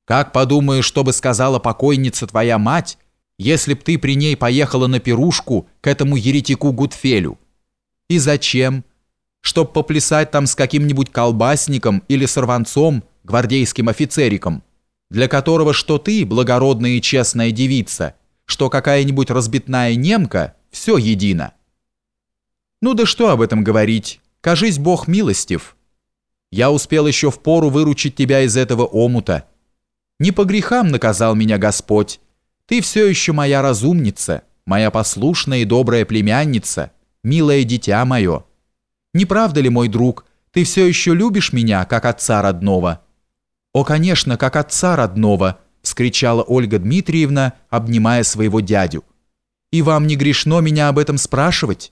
Как подумаешь, что бы сказала покойница твоя мать, если б ты при ней поехала на пирушку к этому еретику Гутфелю? И зачем? Чтоб поплясать там с каким-нибудь колбасником или сорванцом, гвардейским офицериком, для которого что ты, благородная и честная девица, что какая-нибудь разбитная немка, все едино. Ну да что об этом говорить, кажись, Бог милостив. Я успел еще впору выручить тебя из этого омута. Не по грехам наказал меня Господь. Ты все еще моя разумница, моя послушная и добрая племянница, милое дитя мое. Не правда ли, мой друг, ты все еще любишь меня, как отца родного?» «О, конечно, как отца родного!» — вскричала Ольга Дмитриевна, обнимая своего дядю. «И вам не грешно меня об этом спрашивать?»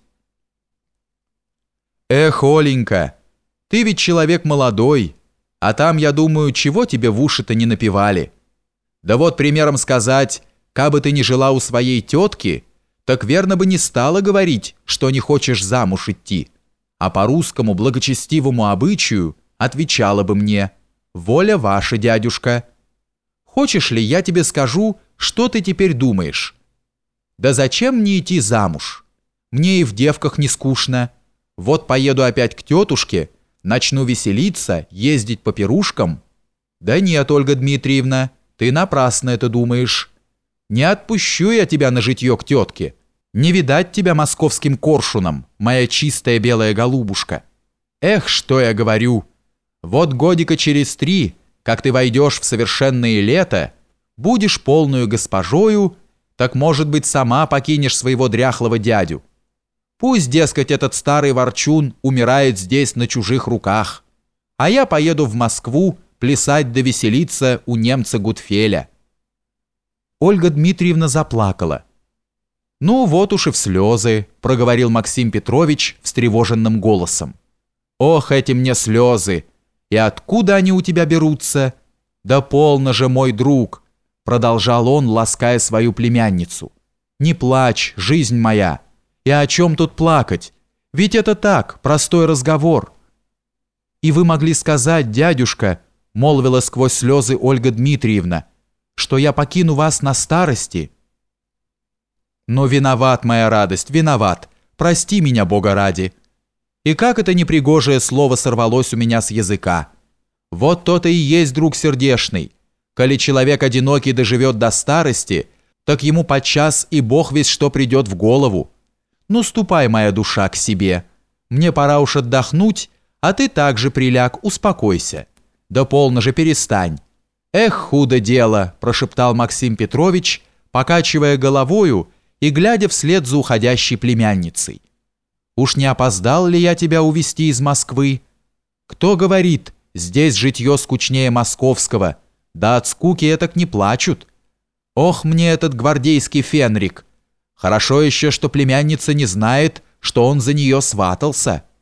«Эх, Оленька, ты ведь человек молодой, а там, я думаю, чего тебе в уши-то не напевали? Да вот, примером сказать, кабы ты не жила у своей тетки, так верно бы не стала говорить, что не хочешь замуж идти, а по русскому благочестивому обычаю отвечала бы мне: «Воля ваша, дядюшка». Хочешь ли, я тебе скажу, что ты теперь думаешь? Да зачем мне идти замуж? Мне и в девках не скучно. Вот поеду опять к тетушке, начну веселиться, ездить по пирушкам. Да нет, Ольга Дмитриевна, ты напрасно это думаешь. Не отпущу я тебя на житье к тетке. Не видать тебя московским коршуном, моя чистая белая голубушка. Эх, что я говорю! Вот годика через 3, как ты войдешь в совершенное лето, будешь полную госпожою, так, может быть, сама покинешь своего дряхлого дядю. Пусть, дескать, этот старый ворчун умирает здесь на чужих руках, а я поеду в Москву плясать да веселиться у немца Гутфеля». Ольга Дмитриевна заплакала. «Ну вот уж и в слезы», — проговорил Максим Петрович встревоженным голосом. «Ох, эти мне слезы! И откуда они у тебя берутся? Да полно же, мой друг!» — продолжал он, лаская свою племянницу. «Не плачь, жизнь моя! И о чем тут плакать? Ведь это так, простой разговор». «И вы могли сказать, дядюшка, — молвила сквозь слезы Ольга Дмитриевна, — что я покину вас на старости». «Но виноват, моя радость, виноват. Прости меня, Бога ради. И как это непригожее слово сорвалось у меня с языка? Вот то-то и есть, друг сердешный. Коли человек одинокий доживет до старости, так ему подчас и Бог весть что придет в голову. Ну, ступай, моя душа, к себе. Мне пора уж отдохнуть, а ты также приляг, успокойся. Да полно же, перестань». «Эх, худо дело», – прошептал Максим Петрович, покачивая головою и глядя вслед за уходящей племянницей. «Уж не опоздал ли я тебя увезти из Москвы? Кто говорит, здесь житье скучнее московского, да от скуки этак не плачут. Ох, мне этот гвардейский фенрик! Хорошо еще, что племянница не знает, что он за нее сватался».